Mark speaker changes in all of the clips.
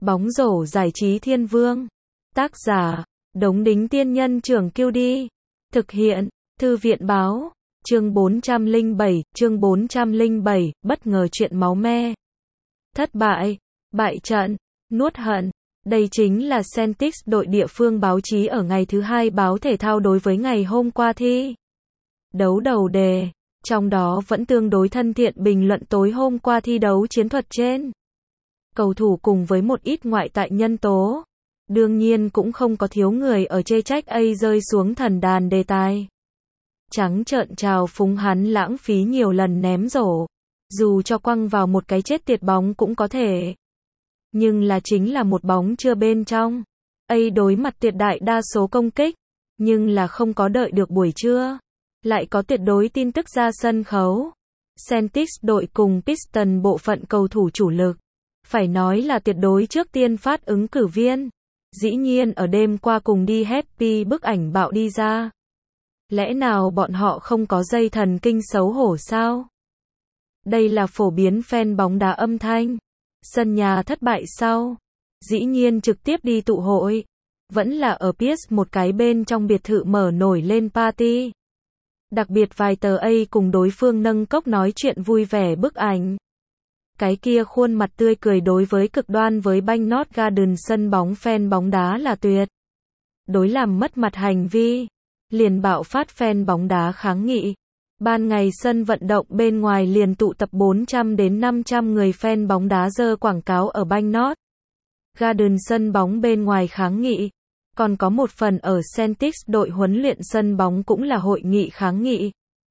Speaker 1: Bóng rổ giải trí thiên vương. Tác giả, Đống Đính Tiên Nhân Trưởng Kiêu Đi. Thực hiện, Thư viện Báo. Chương 407, bất ngờ chuyện máu me. Thất bại, bại trận, nuốt hận. Đây chính là Celtics, đội địa phương báo chí ở ngày thứ hai báo thể thao đối với ngày hôm qua thi đấu đầu đề. Trong đó vẫn tương đối thân thiện bình luận tối hôm qua thi đấu chiến thuật trên cầu thủ cùng với một ít ngoại tại nhân tố. Đương nhiên cũng không có thiếu người ở chê trách rơi xuống thần đàn đề tài. Trắng trợn trào phúng hắn lãng phí nhiều lần ném rổ. Dù cho quăng vào một cái chết tiệt bóng cũng có thể. Nhưng là chính là một bóng chưa bên trong. Đối mặt tuyệt đại đa số công kích. Nhưng là không có đợi được buổi trưa. Lại có tuyệt đối tin tức ra sân khấu. Celtics đội cùng Pistons bộ phận cầu thủ chủ lực. Phải nói là tuyệt đối trước tiên phát ứng cử viên. Dĩ nhiên ở đêm qua cùng đi happy bức ảnh bạo đi ra. Lẽ nào bọn họ không có dây thần kinh xấu hổ sao? Đây là phổ biến fan bóng đá âm thanh. Sân nhà thất bại sau. Dĩ nhiên trực tiếp đi tụ hội. Vẫn là ở Pierce một cái bên trong biệt thự mở nổi lên party. Đặc biệt vài tờ cùng đối phương nâng cốc nói chuyện vui vẻ bức ảnh. Cái kia khuôn mặt tươi cười đối với cực đoan với Banknote Garden sân bóng fan bóng đá là tuyệt đối làm mất mặt hành vi. Liền bạo phát fan bóng đá kháng nghị. Ban ngày sân vận động bên ngoài liền tụ tập 400 đến 500 người fan bóng đá giơ quảng cáo ở Banknote Garden sân bóng bên ngoài kháng nghị. Còn có một phần ở Celtics đội huấn luyện sân bóng cũng là hội nghị kháng nghị.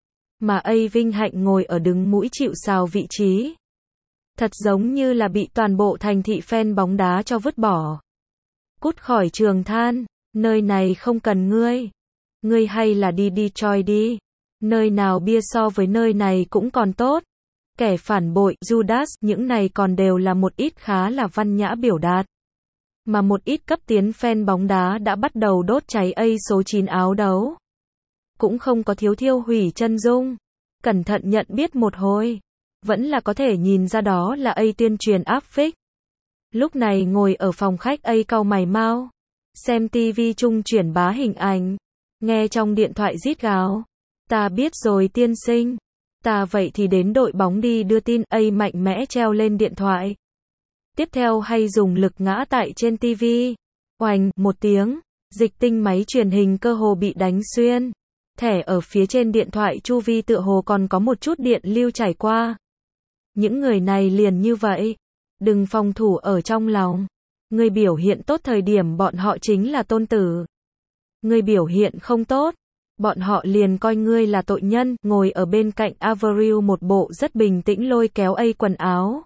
Speaker 1: Mà vinh hạnh ngồi ở đứng mũi chịu sào vị trí. Thật giống như là bị toàn bộ thành thị fan bóng đá cho vứt bỏ. Cút khỏi trường than, nơi này không cần ngươi. Ngươi hay là đi Detroit đi. Nơi nào bia so với nơi này cũng còn tốt. Kẻ phản bội, Judas, những này còn đều là một ít khá là văn nhã biểu đạt. Mà một ít cấp tiến fan bóng đá đã bắt đầu đốt cháy số 9 áo đấu. Cũng không có thiếu thiêu hủy chân dung. Cẩn thận nhận biết một hồi. Vẫn là có thể nhìn ra đó là tuyên truyền áp phích. Lúc này ngồi ở phòng khách cau mày mau. Xem TV chung chuyển bá hình ảnh. Nghe trong điện thoại rít gào. Ta biết rồi tiên sinh. Ta vậy thì đến đội bóng đi đưa tin. Mạnh mẽ treo lên điện thoại. Tiếp theo hay dùng lực ngã tại trên TV. Oành, một tiếng. Dịch tinh máy truyền hình cơ hồ bị đánh xuyên. Thẻ ở phía trên điện thoại chu vi tựa hồ còn có một chút điện lưu chảy qua. Những người này liền như vậy. Đừng phòng thủ ở trong lòng. Người biểu hiện tốt thời điểm bọn họ chính là tôn tử. Người biểu hiện không tốt. Bọn họ liền coi ngươi là tội nhân. Ngồi ở bên cạnh Avril một bộ rất bình tĩnh lôi kéo quần áo.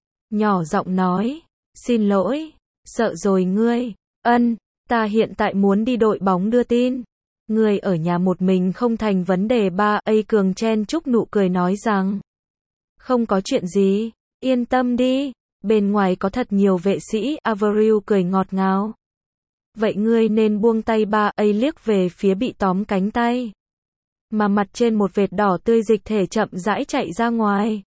Speaker 1: Nhỏ giọng nói. Xin lỗi. Sợ rồi ngươi. Ta hiện tại muốn đi đội bóng đưa tin. Ngươi ở nhà một mình không thành vấn đề. Cường chen chúc nụ cười nói rằng. Không có chuyện gì. Yên tâm đi. Bên ngoài có thật nhiều vệ sĩ. Avril cười ngọt ngào. Vậy ngươi nên buông tay. Liếc về phía bị tóm cánh tay. Mà mặt trên một vệt đỏ tươi dịch thể chậm rãi chạy ra ngoài.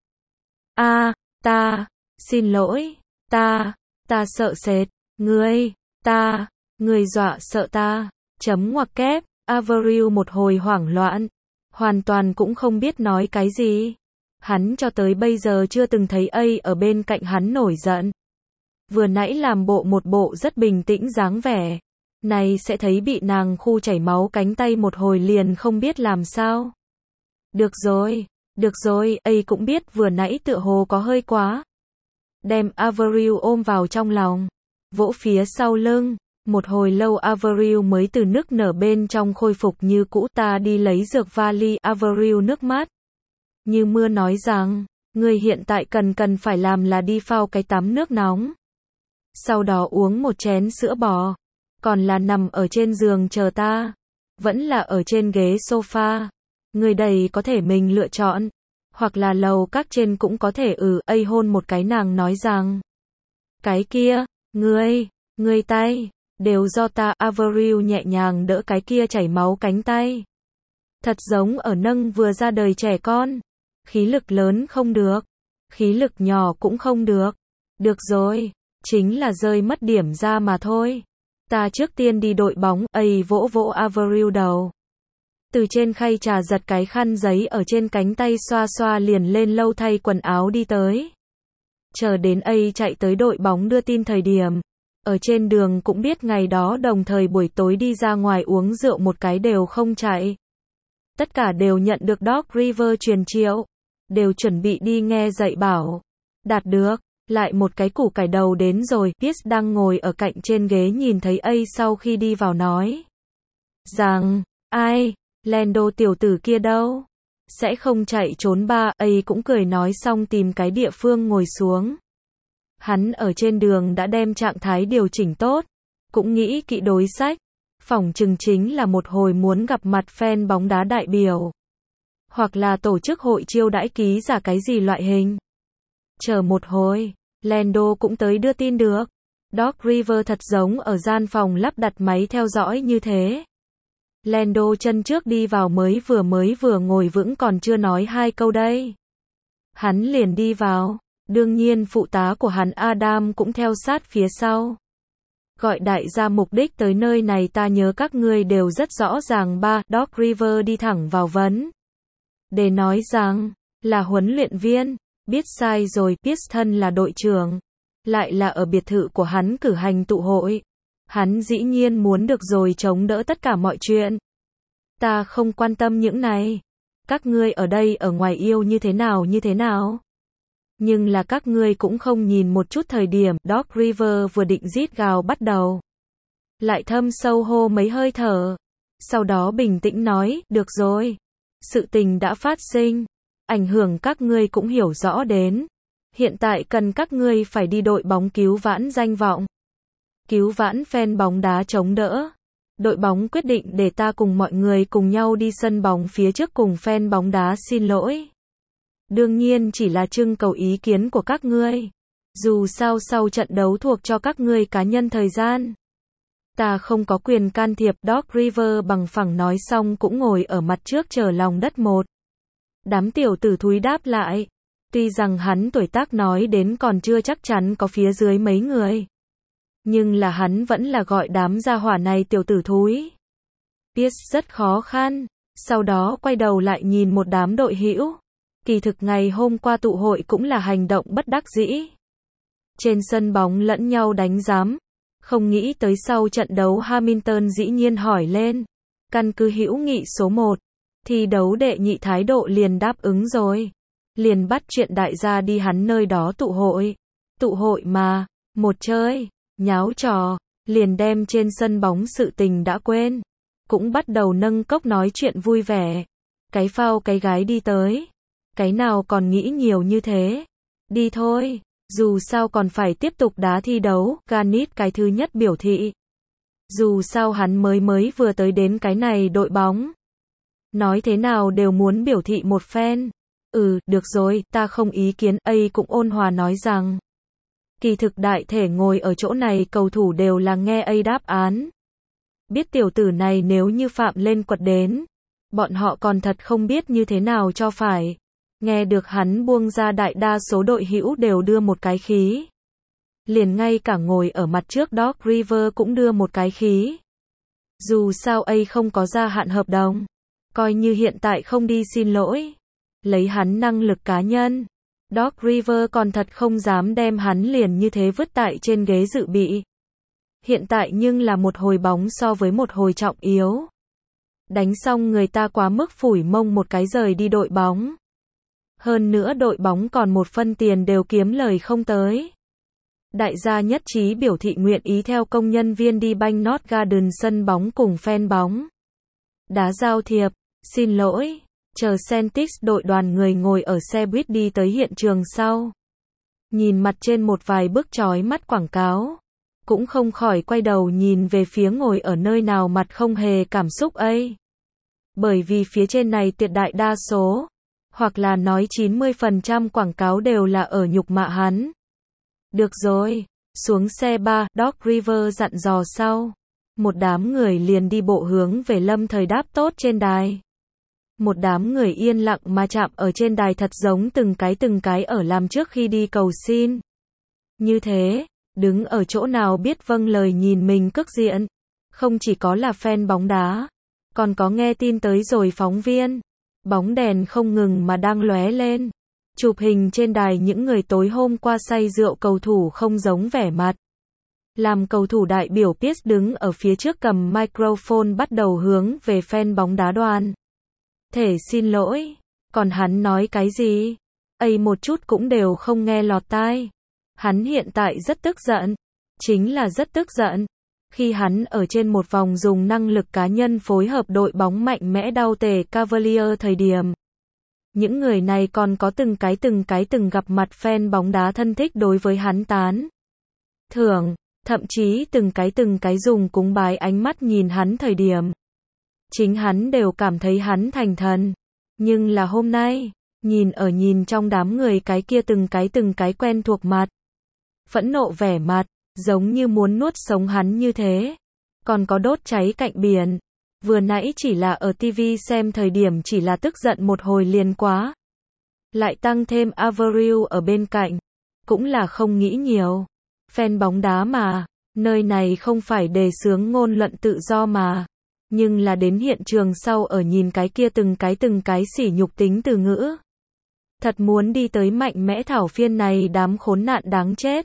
Speaker 1: Xin lỗi. Ta sợ sệt. Ngươi dọa sợ ta. Chấm ngoặc kép. Avril một hồi hoảng loạn. Hoàn toàn cũng không biết nói cái gì. Hắn cho tới bây giờ chưa từng thấy ở bên cạnh hắn nổi giận. Vừa nãy làm một bộ rất bình tĩnh dáng vẻ. Này sẽ thấy bị nàng khu chảy máu cánh tay một hồi liền không biết làm sao. Được rồi, cũng biết vừa nãy tựa hồ có hơi quá. Đem Avril ôm vào trong lòng. Vỗ phía sau lưng. Một hồi lâu Avril mới từ nức nở bên trong khôi phục như cũ. Ta đi lấy dược vali. Avril nước mắt như mưa nói rằng, ngươi hiện tại cần phải làm là đi phao cái tắm nước nóng. Sau đó uống một chén sữa bò. Còn là nằm ở trên giường chờ ta. Vẫn là ở trên ghế sofa. Ngươi đầy có thể mình lựa chọn. Hoặc là lầu các trên cũng có thể hôn một cái nàng nói rằng. Cái kia, ngươi tay, đều do ta. Avril nhẹ nhàng đỡ cái kia chảy máu cánh tay. Thật giống ở nâng vừa ra đời trẻ con. Khí lực lớn không được. Khí lực nhỏ cũng không được. Được rồi, chính là rơi mất điểm ra mà thôi. Ta trước tiên đi đội bóng, vỗ vỗ Avril đầu. Từ trên khay trà giật cái khăn giấy ở trên cánh tay xoa xoa liền lên lâu thay quần áo đi tới. Chờ đến chạy tới đội bóng đưa tin thời điểm. Ở trên đường cũng biết ngày đó đồng thời buổi tối đi ra ngoài uống rượu một cái đều không chạy. Tất cả đều nhận được Doc River truyền triệu. Đều chuẩn bị đi nghe dạy bảo. Đạt được. Lại một cái củ cải đầu đến rồi. Pierce đang ngồi ở cạnh trên ghế nhìn thấy sau khi đi vào nói. Rằng, ai? Lando tiểu tử kia đâu? Sẽ không chạy trốn ba. Cũng cười nói xong tìm cái địa phương ngồi xuống. Hắn ở trên đường đã đem trạng thái điều chỉnh tốt. Cũng nghĩ kỹ đối sách. Phỏng chừng chính là một hồi muốn gặp mặt fan bóng đá đại biểu. Hoặc là tổ chức hội chiêu đãi ký giả cái gì loại hình. Chờ một hồi, Lando cũng tới đưa tin được. Doc River thật giống ở gian phòng lắp đặt máy theo dõi như thế. Lando chân trước đi vào mới vừa ngồi vững còn chưa nói hai câu đây. Hắn liền đi vào. Đương nhiên phụ tá của hắn Adam cũng theo sát phía sau. Gọi đại gia mục đích tới nơi này ta nhớ các ngươi đều rất rõ ràng ba. Doc River đi thẳng vào vấn. Để nói rằng, là huấn luyện viên. Biết sai rồi, Piston là đội trưởng. Lại là ở biệt thự của hắn cử hành tụ hội. Hắn dĩ nhiên muốn được rồi chống đỡ tất cả mọi chuyện. Ta không quan tâm những này. Các ngươi ở đây ở ngoài yêu như thế nào. Nhưng là các ngươi cũng không nhìn một chút thời điểm. Doc River vừa định rít gào bắt đầu. Lại thâm sâu hô mấy hơi thở. Sau đó bình tĩnh nói, được rồi. Sự tình đã phát sinh. Ảnh hưởng các ngươi cũng hiểu rõ đến. Hiện tại cần các ngươi phải đi đội bóng cứu vãn danh vọng. Cứu vãn fan bóng đá chống đỡ. Đội bóng quyết định để ta cùng mọi người cùng nhau đi sân bóng phía trước cùng fan bóng đá xin lỗi. Đương nhiên chỉ là trưng cầu ý kiến của các ngươi. Dù sao sau trận đấu thuộc cho các ngươi cá nhân thời gian. Ta không có quyền can thiệp. Doc River bằng phẳng nói xong cũng ngồi ở mặt trước chờ lòng đất một. Đám tiểu tử thúi đáp lại. Tuy rằng hắn tuổi tác nói đến còn chưa chắc chắn có phía dưới mấy người. Nhưng là hắn vẫn là gọi đám gia hỏa này tiểu tử thúi. Pierce rất khó khăn. Sau đó quay đầu lại nhìn một đám đội hữu. Kỳ thực ngày hôm qua tụ hội cũng là hành động bất đắc dĩ. Trên sân bóng lẫn nhau đánh giám. Không nghĩ tới sau trận đấu Hamilton dĩ nhiên hỏi lên. Căn cứ hữu nghị số 1. Thi đấu đệ nhị thái độ liền đáp ứng rồi. Liền bắt chuyện đại gia đi hắn nơi đó tụ hội. Tụ hội mà, một chơi, nháo trò, liền đem trên sân bóng sự tình đã quên. Cũng bắt đầu nâng cốc nói chuyện vui vẻ. Cái phao cái gái đi tới. Cái nào còn nghĩ nhiều như thế. Đi thôi, dù sao còn phải tiếp tục đá thi đấu. Ganit cái thứ nhất biểu thị. Dù sao hắn mới vừa tới đến cái này đội bóng. Nói thế nào đều muốn biểu thị một phen. Được rồi, ta không ý kiến. Cũng ôn hòa nói rằng. Kỳ thực đại thể ngồi ở chỗ này cầu thủ đều là nghe đáp án. Biết tiểu tử này nếu như phạm lên quật đến. Bọn họ còn thật không biết như thế nào cho phải. Nghe được hắn buông ra đại đa số đội hữu đều đưa một cái khí. Liền ngay cả ngồi ở mặt trước Doc River cũng đưa một cái khí. Dù sao không có gia hạn hợp đồng. Coi như hiện tại không đi xin lỗi. Lấy hắn năng lực cá nhân. Doc River còn thật không dám đem hắn liền như thế vứt tại trên ghế dự bị. Hiện tại nhưng là một hồi bóng so với một hồi trọng yếu. Đánh xong người ta quá mức phủi mông một cái rời đi đội bóng. Hơn nữa đội bóng còn một phân tiền đều kiếm lời không tới. Đại gia nhất trí biểu thị nguyện ý theo công nhân viên đi Bank North Garden sân bóng cùng fan bóng. Đá giao thiệp, xin lỗi, chờ Celtics đội đoàn người ngồi ở xe buýt đi tới hiện trường sau. Nhìn mặt trên một vài bức chói mắt quảng cáo. Cũng không khỏi quay đầu nhìn về phía ngồi ở nơi nào mặt không hề cảm xúc Bởi vì phía trên này tuyệt đại đa số. Hoặc là nói 90% quảng cáo đều là ở nhục mạ hắn. Được rồi, xuống xe ba, Doc River dặn dò sau. Một đám người liền đi bộ hướng về lâm thời đáp tốt trên đài. Một đám người yên lặng mà chạm ở trên đài thật giống từng cái ở làm trước khi đi cầu xin. Như thế, Đứng ở chỗ nào biết vâng lời nhìn mình cước diện. Không chỉ có là fan bóng đá, còn có nghe tin tới rồi phóng viên. Bóng đèn không ngừng mà đang lóe lên. Chụp hình trên đài những người tối hôm qua say rượu cầu thủ không giống vẻ mặt. Làm cầu thủ đại biểu Pierce đứng ở phía trước cầm microphone bắt đầu hướng về fan bóng đá đoàn. Thể xin lỗi. Còn hắn nói cái gì? Một chút cũng đều không nghe lọt tai. Hắn hiện tại rất tức giận. Chính là rất tức giận. Khi hắn ở trên một vòng dùng năng lực cá nhân phối hợp đội bóng mạnh mẽ đau tề Cavalier thời điểm. Những người này còn có từng gặp mặt fan bóng đá thân thích đối với hắn tán thưởng, thậm chí từng cái dùng cúng bái ánh mắt nhìn hắn thời điểm. Chính hắn đều cảm thấy hắn thành thần. Nhưng là hôm nay, nhìn trong đám người cái kia từng cái quen thuộc mặt. Phẫn nộ vẻ mặt, giống như muốn nuốt sống hắn như thế. Còn có đốt cháy cạnh biển. Vừa nãy chỉ là ở TV xem thời điểm chỉ là tức giận một hồi liền quá. Lại tăng thêm Avril ở bên cạnh. Cũng là không nghĩ nhiều. Fan bóng đá mà. Nơi này không phải đề xướng ngôn luận tự do mà. Nhưng là đến hiện trường sau ở nhìn cái kia từng cái sỉ nhục tính từ ngữ. Thật muốn đi tới mạnh mẽ thảo phiên này đám khốn nạn đáng chết.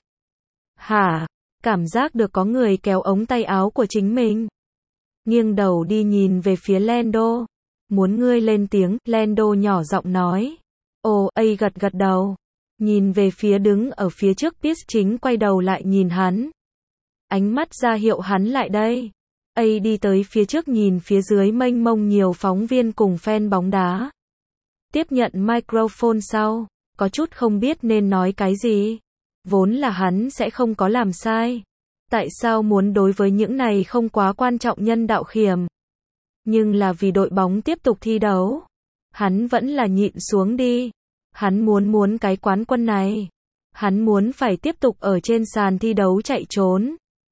Speaker 1: Hả? Cảm giác được có người kéo ống tay áo của chính mình. Nghiêng đầu đi nhìn về phía Lando. Muốn ngươi lên tiếng, Lando nhỏ giọng nói. Gật đầu. Nhìn về phía đứng ở phía trước Pierce chính quay đầu lại nhìn hắn. Ánh mắt ra hiệu hắn lại đây. Đi tới phía trước nhìn phía dưới mênh mông nhiều phóng viên cùng fan bóng đá. Tiếp nhận microphone sau, có chút không biết nên nói cái gì. Vốn là hắn sẽ không có làm sai. Tại sao muốn đối với những này không quá quan trọng nhân đạo khiểm? Nhưng là vì đội bóng tiếp tục thi đấu. Hắn vẫn là nhịn xuống đi. Hắn muốn cái quán quân này. Hắn muốn phải tiếp tục ở trên sàn thi đấu chạy trốn.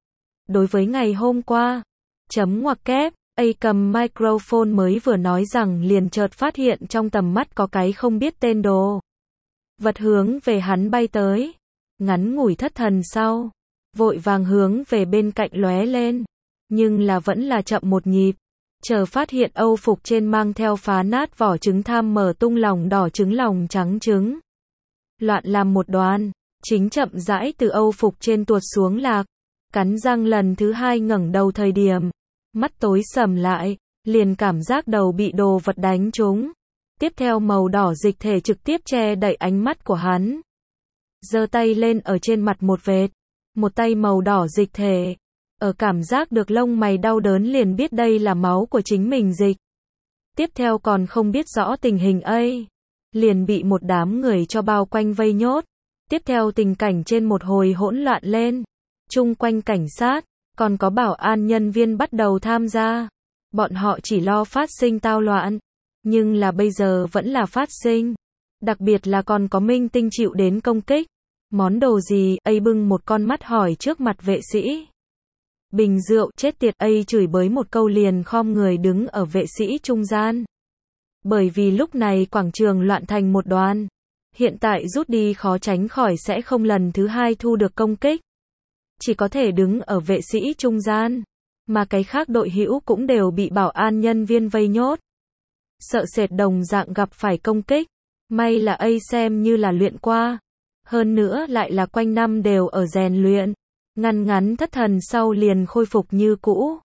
Speaker 1: Đối với ngày hôm qua, ngoặc kép, cầm microphone mới vừa nói rằng liền chợt phát hiện trong tầm mắt có cái không biết tên đồ vật hướng về hắn bay tới. Ngắn ngủi thất thần sau, vội vàng hướng về bên cạnh lóe lên, nhưng là vẫn là chậm một nhịp. Chờ phát hiện Âu phục trên mang theo phá nát vỏ trứng tham mở tung lòng đỏ trứng lòng trắng trứng. Loạn làm một đoàn, chính chậm rãi từ Âu phục trên tuột xuống lạc. Cắn răng lần thứ hai ngẩng đầu thời điểm, mắt tối sầm lại, liền cảm giác đầu bị đồ vật đánh trúng. Tiếp theo màu đỏ dịch thể trực tiếp che đậy ánh mắt của hắn. Giơ tay lên ở trên mặt một vệt, một tay màu đỏ dịch thể. Ở cảm giác được lông mày đau đớn liền biết đây là máu của chính mình dịch. Tiếp theo còn không biết rõ tình hình liền bị một đám người cho bao quanh vây nhốt. Tiếp theo tình cảnh trên một hồi hỗn loạn lên. Chung quanh cảnh sát, còn có bảo an nhân viên bắt đầu tham gia. Bọn họ chỉ lo phát sinh tao loạn. Nhưng là bây giờ vẫn là phát sinh. Đặc biệt là còn có minh tinh chịu đến công kích. Món đồ gì? Bưng một con mắt hỏi trước mặt vệ sĩ. Bình rượu, chết tiệt. Chửi bới một câu liền khom người đứng ở vệ sĩ trung gian. Bởi vì lúc này quảng trường loạn thành một đoàn. Hiện tại rút đi khó tránh khỏi sẽ không lần thứ hai thu được công kích. Chỉ có thể đứng ở vệ sĩ trung gian. Mà cái khác đội hữu cũng đều bị bảo an nhân viên vây nhốt. Sợ sệt đồng dạng gặp phải công kích. May là xem như là luyện qua. Hơn nữa lại là quanh năm đều ở rèn luyện. Ngắn thất thần sau liền khôi phục như cũ.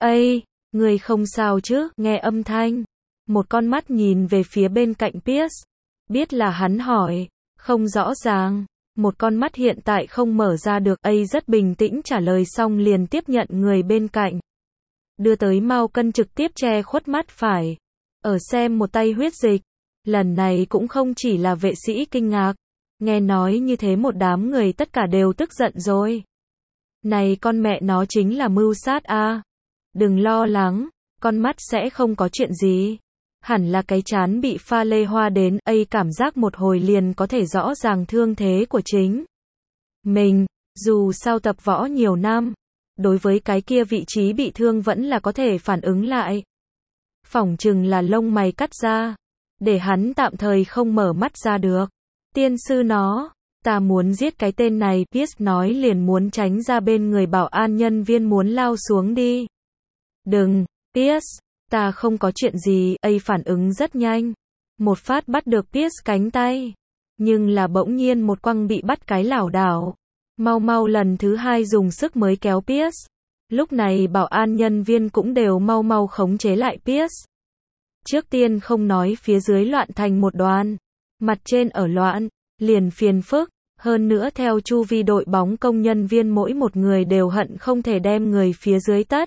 Speaker 1: Người không sao chứ? Nghe âm thanh. Một con mắt nhìn về phía bên cạnh Pierce. Biết là hắn hỏi. Không rõ ràng. Một con mắt hiện tại không mở ra được. Rất bình tĩnh trả lời xong liền tiếp nhận người bên cạnh. Đưa tới mao cân trực tiếp che khuất mắt phải. Ở xem một tay huyết dịch. Lần này cũng không chỉ là vệ sĩ kinh ngạc. Nghe nói như thế một đám người tất cả đều tức giận rồi. Này con mẹ nó chính là mưu sát a. Đừng lo lắng, con mắt sẽ không có chuyện gì. Hẳn là cái trán bị pha lê hoa đến, cảm giác một hồi liền có thể rõ ràng thương thế của chính mình. Dù sao tập võ nhiều năm, đối với cái kia vị trí bị thương vẫn là có thể phản ứng lại. Phỏng chừng là lông mày cắt ra, để hắn tạm thời không mở mắt ra được. Tiên sư nó, Ta muốn giết cái tên này, Pierce nói liền muốn tránh ra bên người bảo an nhân viên muốn lao xuống đi. Đừng, Pierce, ta không có chuyện gì, A phản ứng rất nhanh. Một phát bắt được Pierce cánh tay. Nhưng là bỗng nhiên một quăng bị bắt cái lảo đảo. Mau mau lần thứ hai dùng sức mới kéo Pierce. Lúc này bảo an nhân viên cũng đều mau mau khống chế lại Pierce. Trước tiên không nói phía dưới loạn thành một đoàn. Mặt trên ở loạn, liền phiền phức. Hơn nữa theo chu vi đội bóng công nhân viên mỗi một người đều hận không thể đem người phía dưới tất.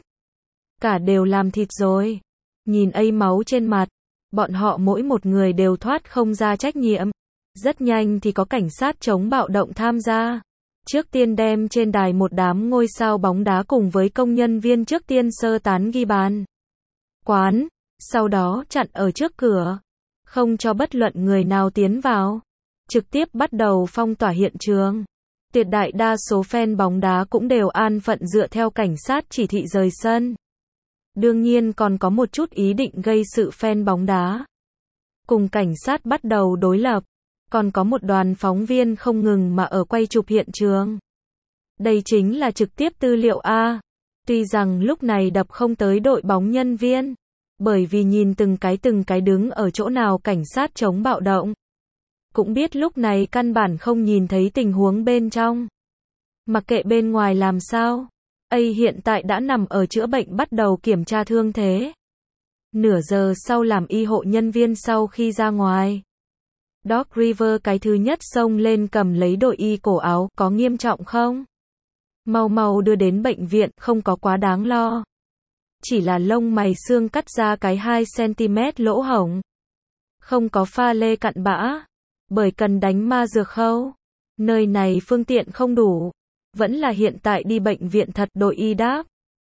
Speaker 1: Cả đều làm thịt rồi. Nhìn A máu trên mặt. Bọn họ mỗi một người đều thoát không ra trách nhiệm. Rất nhanh thì có cảnh sát chống bạo động tham gia. Trước tiên đem trên đài một đám ngôi sao bóng đá cùng với công nhân viên trước tiên sơ tán ghi bàn. Quán, sau đó chặn ở trước cửa. Không cho bất luận người nào tiến vào. Trực tiếp bắt đầu phong tỏa hiện trường. Tuyệt đại đa số fan bóng đá cũng đều an phận dựa theo cảnh sát chỉ thị rời sân. Đương nhiên còn có một chút ý định gây sự fan bóng đá. Cùng cảnh sát bắt đầu đối lập. Còn có một đoàn phóng viên không ngừng mà ở quay chụp hiện trường. Đây chính là trực tiếp tư liệu A. Tuy rằng lúc này đập không tới đội bóng nhân viên. Bởi vì nhìn từng cái đứng ở chỗ nào cảnh sát chống bạo động. Cũng biết lúc này căn bản không nhìn thấy tình huống bên trong. Mặc kệ bên ngoài làm sao. A hiện tại đã nằm ở chữa bệnh bắt đầu kiểm tra thương thế. Nửa giờ sau làm y hộ nhân viên sau khi ra ngoài. Doc River cái thứ nhất xông lên cầm lấy đội y cổ áo, có nghiêm trọng không? Mau mau đưa đến bệnh viện, không có quá đáng lo. Chỉ là lông mày xương cắt ra cái 2 cm lỗ hổng. Không có pha lê cặn bã. Bởi cần đánh ma dược khâu. Nơi này phương tiện không đủ. Vẫn là hiện tại đi bệnh viện thật, đội y đáp.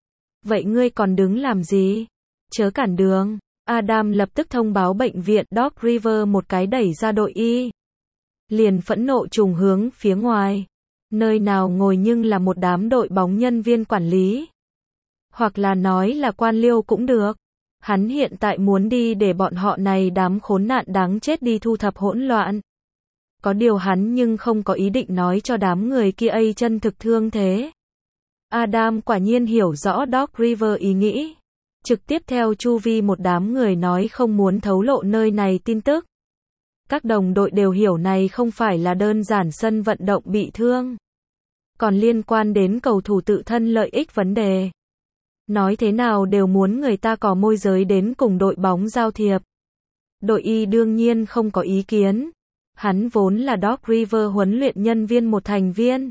Speaker 1: Vậy ngươi còn đứng làm gì? Chớ cản đường. Adam lập tức thông báo bệnh viện. Doc River một cái đẩy ra đội y. Liền phẫn nộ trùng hướng phía ngoài. Nơi nào ngồi nhưng là một đám đội bóng nhân viên quản lý. Hoặc là nói là quan liêu cũng được. Hắn hiện tại muốn đi để bọn họ này đám khốn nạn đáng chết đi thu thập hỗn loạn. Có điều hắn nhưng không có ý định nói cho đám người kia A chân thực thương thế. Adam quả nhiên hiểu rõ Doc River ý nghĩ. Trực tiếp theo chu vi một đám người nói không muốn thấu lộ nơi này tin tức. Các đồng đội đều hiểu này không phải là đơn giản sân vận động bị thương. Còn liên quan đến cầu thủ tự thân lợi ích vấn đề. Nói thế nào đều muốn người ta có môi giới đến cùng đội bóng giao thiệp. Đội y đương nhiên không có ý kiến. Hắn vốn là Doc River huấn luyện nhân viên một thành viên.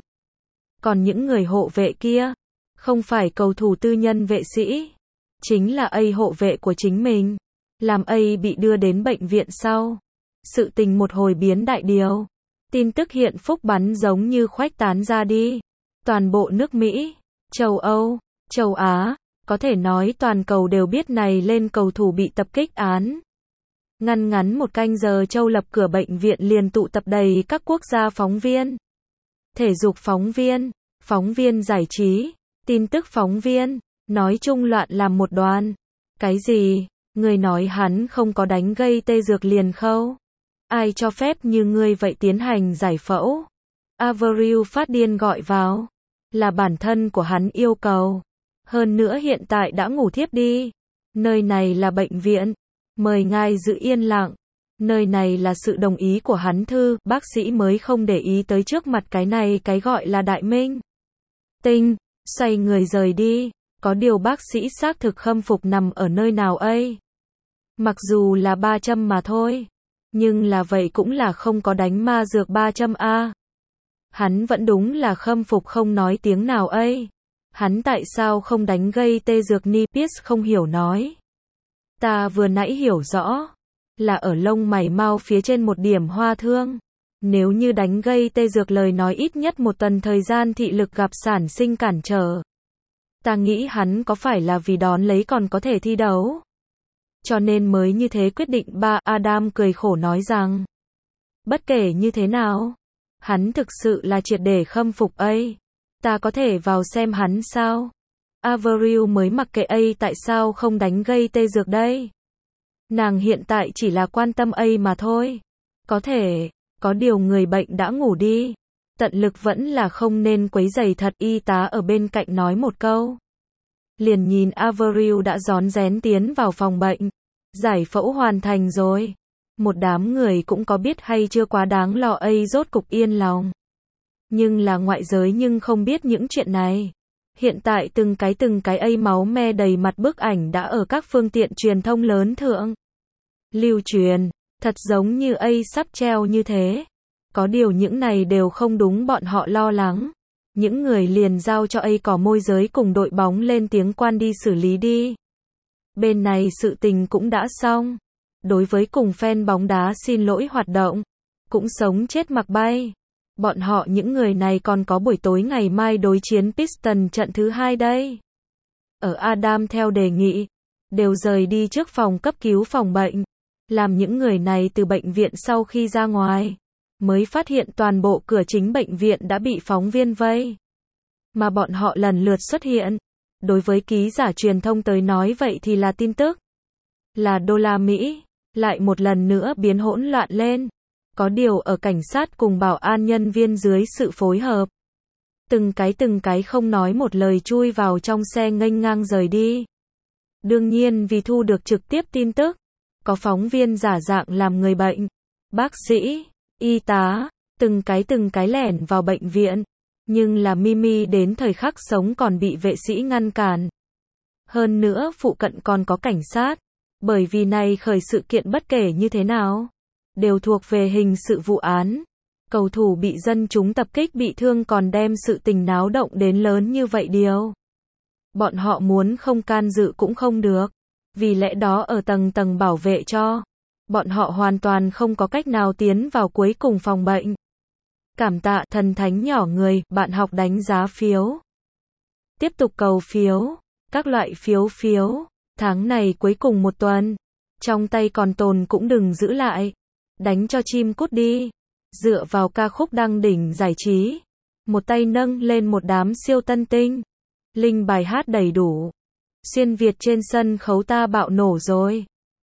Speaker 1: Còn những người hộ vệ kia, không phải cầu thủ tư nhân vệ sĩ. Chính là A hộ vệ của chính mình. Làm A bị đưa đến bệnh viện sau. Sự tình một hồi biến đại điều. Tin tức hiện phúc bắn giống như khuếch tán ra đi. Toàn bộ nước Mỹ, châu Âu, châu Á, có thể nói toàn cầu đều biết này lên cầu thủ bị tập kích án. Ngắn một canh giờ Châu Lập cửa bệnh viện liền tụ tập đầy các quốc gia phóng viên. Thể dục phóng viên giải trí, tin tức phóng viên, nói chung loạn làm một đoàn. Cái gì? Người nói hắn không có đánh gây tê dược liền khâu. Ai cho phép như ngươi vậy tiến hành giải phẫu? Avril phát điên gọi vào. Là bản thân của hắn yêu cầu. Hơn nữa hiện tại đã ngủ thiếp đi. Nơi này là bệnh viện. Mời ngài giữ yên lặng. Nơi này là sự đồng ý của hắn thư. Bác sĩ mới không để ý tới trước mặt cái này cái gọi là đại minh tinh. Xoay người rời đi. Có điều bác sĩ xác thực khâm phục nằm ở nơi nào ấy. Mặc dù là 300 mà thôi. Nhưng là vậy cũng là không có đánh ma dược 300 A. Hắn vẫn đúng là khâm phục không nói tiếng nào ấy. Hắn tại sao không đánh gây tê dược ni? Pierce không hiểu nói. Ta vừa nãy hiểu rõ. Là ở lông mày mau phía trên một điểm hoa thương. Nếu như đánh gây tê dược lời nói ít nhất một tuần thời gian thị lực gặp sản sinh cản trở. Ta nghĩ hắn có phải là vì đón lấy còn có thể thi đấu. Cho nên mới như thế quyết định. Adam cười khổ nói rằng. Bất kể như thế nào. Hắn thực sự là triệt để khâm phục A. Ta có thể vào xem hắn sao? Avril mới mặc kệ A tại sao không đánh gây tê dược đây. Nàng hiện tại chỉ là quan tâm A mà thôi. Có thể, có điều người bệnh đã ngủ đi. tận lực vẫn là không nên quấy rầy thật. Y tá ở bên cạnh nói một câu. Liền nhìn Avril đã rón rén tiến vào phòng bệnh. Giải phẫu hoàn thành rồi. Một đám người cũng có biết hay chưa quá đáng lo ấy rốt cục yên lòng. Nhưng là ngoại giới nhưng không biết những chuyện này. Hiện tại từng cái ấy máu me đầy mặt bức ảnh đã ở các phương tiện truyền thông lớn thượng lưu truyền, thật giống như ấy sắp treo như thế. Có điều những này đều không đúng bọn họ lo lắng. Những người liền giao cho ấy cỏ môi giới cùng đội bóng lên tiếng quan đi xử lý đi. Bên này sự tình cũng đã xong. Đối với cùng fan bóng đá xin lỗi hoạt động, cũng sống chết mặc bay. Bọn họ những người này còn có buổi tối ngày mai đối chiến Piston trận thứ 2 đây. Ở Adam theo đề nghị, đều rời đi trước phòng cấp cứu phòng bệnh. Làm những người này từ bệnh viện sau khi ra ngoài, mới phát hiện toàn bộ cửa chính bệnh viện đã bị phóng viên vây. Mà bọn họ lần lượt xuất hiện. Đối với ký giả truyền thông tới nói vậy thì là tin tức. Là đô la Mỹ, lại một lần nữa biến hỗn loạn lên. Có điều ở cảnh sát cùng bảo an nhân viên dưới sự phối hợp. Từng cái không nói một lời chui vào trong xe nghênh ngang rời đi. Đương nhiên vì thu được trực tiếp tin tức. Có phóng viên giả dạng làm người bệnh, bác sĩ, y tá, từng cái lẻn vào bệnh viện. Nhưng là Mimi đến thời khắc sống còn bị vệ sĩ ngăn cản. Hơn nữa phụ cận còn có cảnh sát. Bởi vì này khởi sự kiện bất kể như thế nào, đều thuộc về hình sự vụ án. Cầu thủ bị dân chúng tập kích bị thương còn đem sự tình náo động đến lớn như vậy điều. Bọn họ muốn không can dự cũng không được. Vì lẽ đó ở tầng bảo vệ cho. Bọn họ hoàn toàn không có cách nào tiến vào cuối cùng phòng bệnh. Cảm tạ thần thánh nhỏ người, bạn học đánh giá phiếu. Tiếp tục cầu phiếu, các loại phiếu. Tháng này cuối cùng một tuần. Trong tay còn tồn cũng đừng giữ lại. Đánh cho chim cút đi. Dựa vào ca khúc đăng đỉnh giải trí. Một tay nâng lên một đám siêu tân tinh. Linh bài hát đầy đủ. Xuyên Việt trên sân khấu ta bạo nổ rồi.